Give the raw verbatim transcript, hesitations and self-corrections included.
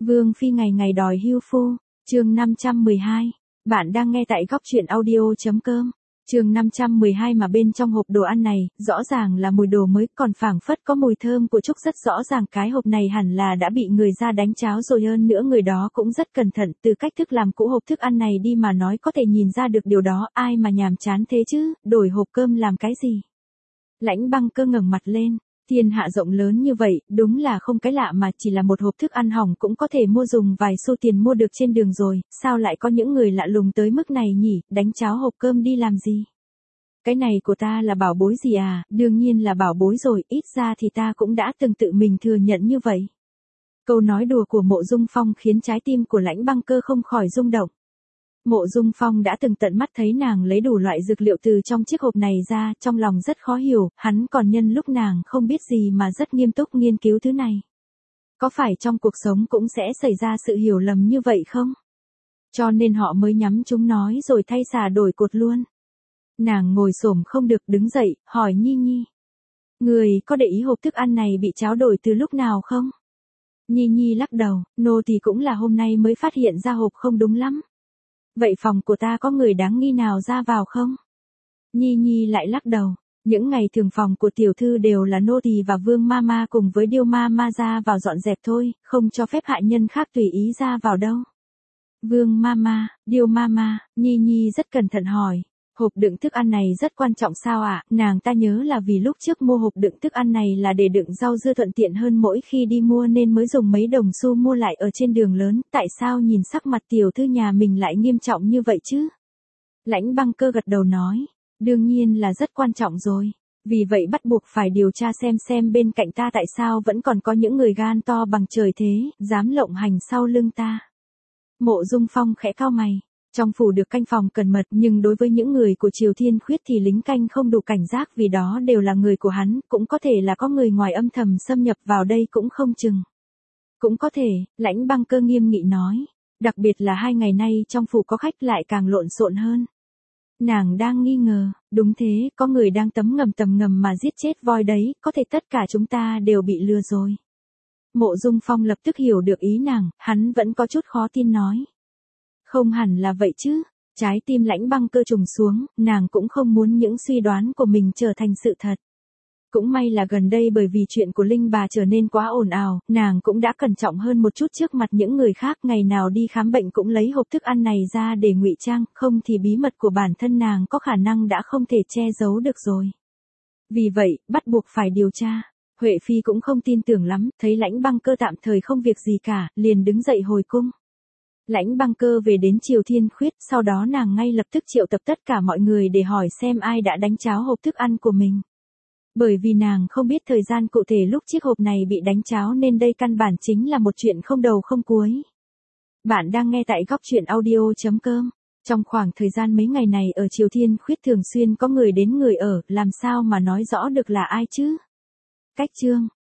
Vương Phi ngày ngày đòi hưu phu, chương năm trăm mười hai. Bạn đang nghe tại góc truyện audio.com. Chương năm trăm mười hai mà bên trong hộp đồ ăn này, rõ ràng là mùi đồ mới, còn phảng phất có mùi thơm của trúc, rất rõ ràng cái hộp này hẳn là đã bị người ra đánh cháo rồi, hơn nữa người đó cũng rất cẩn thận, từ cách thức làm cũ hộp thức ăn này đi mà nói có thể nhìn ra được điều đó, ai mà nhàm chán thế chứ, đổi hộp cơm làm cái gì. Lãnh Băng Cơ ngẩng mặt lên. Thiên hạ rộng lớn như vậy, đúng là không cái lạ mà chỉ là một hộp thức ăn hỏng cũng có thể mua dùng vài xu tiền mua được trên đường rồi, sao lại có những người lạ lùng tới mức này nhỉ, đánh cháo hộp cơm đi làm gì? Cái này của ta là bảo bối gì à, đương nhiên là bảo bối rồi, ít ra thì ta cũng đã từng tự mình thừa nhận như vậy. Câu nói đùa của Mộ Dung Phong khiến trái tim của Lãnh Băng Cơ không khỏi rung động. Mộ Dung Phong đã từng tận mắt thấy nàng lấy đủ loại dược liệu từ trong chiếc hộp này ra, trong lòng rất khó hiểu, hắn còn nhân lúc nàng không biết gì mà rất nghiêm túc nghiên cứu thứ này. Có phải trong cuộc sống cũng sẽ xảy ra sự hiểu lầm như vậy không? Cho nên họ mới nhắm chúng nói rồi thay xà đổi cột luôn. Nàng ngồi xổm không được đứng dậy, hỏi Nhi Nhi. Người có để ý hộp thức ăn này bị cháo đổi từ lúc nào không? Nhi Nhi lắc đầu, nô thì cũng là hôm nay mới phát hiện ra hộp không đúng lắm. Vậy phòng của ta có người đáng nghi nào ra vào không? Nhi Nhi lại lắc đầu. Những ngày thường phòng của tiểu thư đều là nô tỳ và Vương Mama cùng với Điêu Mama ra vào dọn dẹp thôi, không cho phép hạ nhân khác tùy ý ra vào đâu. Vương Mama, Điêu Mama, Nhi Nhi rất cẩn thận hỏi. Hộp đựng thức ăn này rất quan trọng sao ạ? À? Nàng ta nhớ là vì lúc trước mua hộp đựng thức ăn này là để đựng rau dưa thuận tiện hơn mỗi khi đi mua nên mới dùng mấy đồng xu mua lại ở trên đường lớn, tại sao nhìn sắc mặt tiểu thư nhà mình lại nghiêm trọng như vậy chứ? Lãnh Băng Cơ gật đầu nói, đương nhiên là rất quan trọng rồi, vì vậy bắt buộc phải điều tra xem xem bên cạnh ta tại sao vẫn còn có những người gan to bằng trời thế, dám lộng hành sau lưng ta. Mộ Dung Phong khẽ cau mày. Trong phủ được canh phòng cẩn mật nhưng đối với những người của Triều Thiên Khuyết thì lính canh không đủ cảnh giác vì đó đều là người của hắn, cũng có thể là có người ngoài âm thầm xâm nhập vào đây cũng không chừng. Cũng có thể, Lãnh Băng Cơ nghiêm nghị nói, đặc biệt là hai ngày nay trong phủ có khách lại càng lộn xộn hơn. Nàng đang nghi ngờ, đúng thế, có người đang tấm ngầm tầm ngầm mà giết chết voi đấy, có thể tất cả chúng ta đều bị lừa rồi. Mộ Dung Phong lập tức hiểu được ý nàng, hắn vẫn có chút khó tin nói. Không hẳn là vậy chứ, trái tim Lãnh Băng Cơ trùng xuống, nàng cũng không muốn những suy đoán của mình trở thành sự thật. Cũng may là gần đây bởi vì chuyện của Linh bà trở nên quá ồn ào, nàng cũng đã cẩn trọng hơn một chút trước mặt những người khác, ngày nào đi khám bệnh cũng lấy hộp thức ăn này ra để ngụy trang, không thì bí mật của bản thân nàng có khả năng đã không thể che giấu được rồi. Vì vậy, bắt buộc phải điều tra. Huệ Phi cũng không tin tưởng lắm, thấy Lãnh Băng Cơ tạm thời không việc gì cả, liền đứng dậy hồi cung. Lãnh Băng Cơ về đến Triều Thiên Khuyết, sau đó nàng ngay lập tức triệu tập tất cả mọi người để hỏi xem ai đã đánh cháo hộp thức ăn của mình. Bởi vì nàng không biết thời gian cụ thể lúc chiếc hộp này bị đánh cháo nên đây căn bản chính là một chuyện không đầu không cuối. Bạn đang nghe tại góc truyện audio.com. Trong khoảng thời gian mấy ngày này ở Triều Thiên Khuyết thường xuyên có người đến người ở, làm sao mà nói rõ được là ai chứ? Cách chương.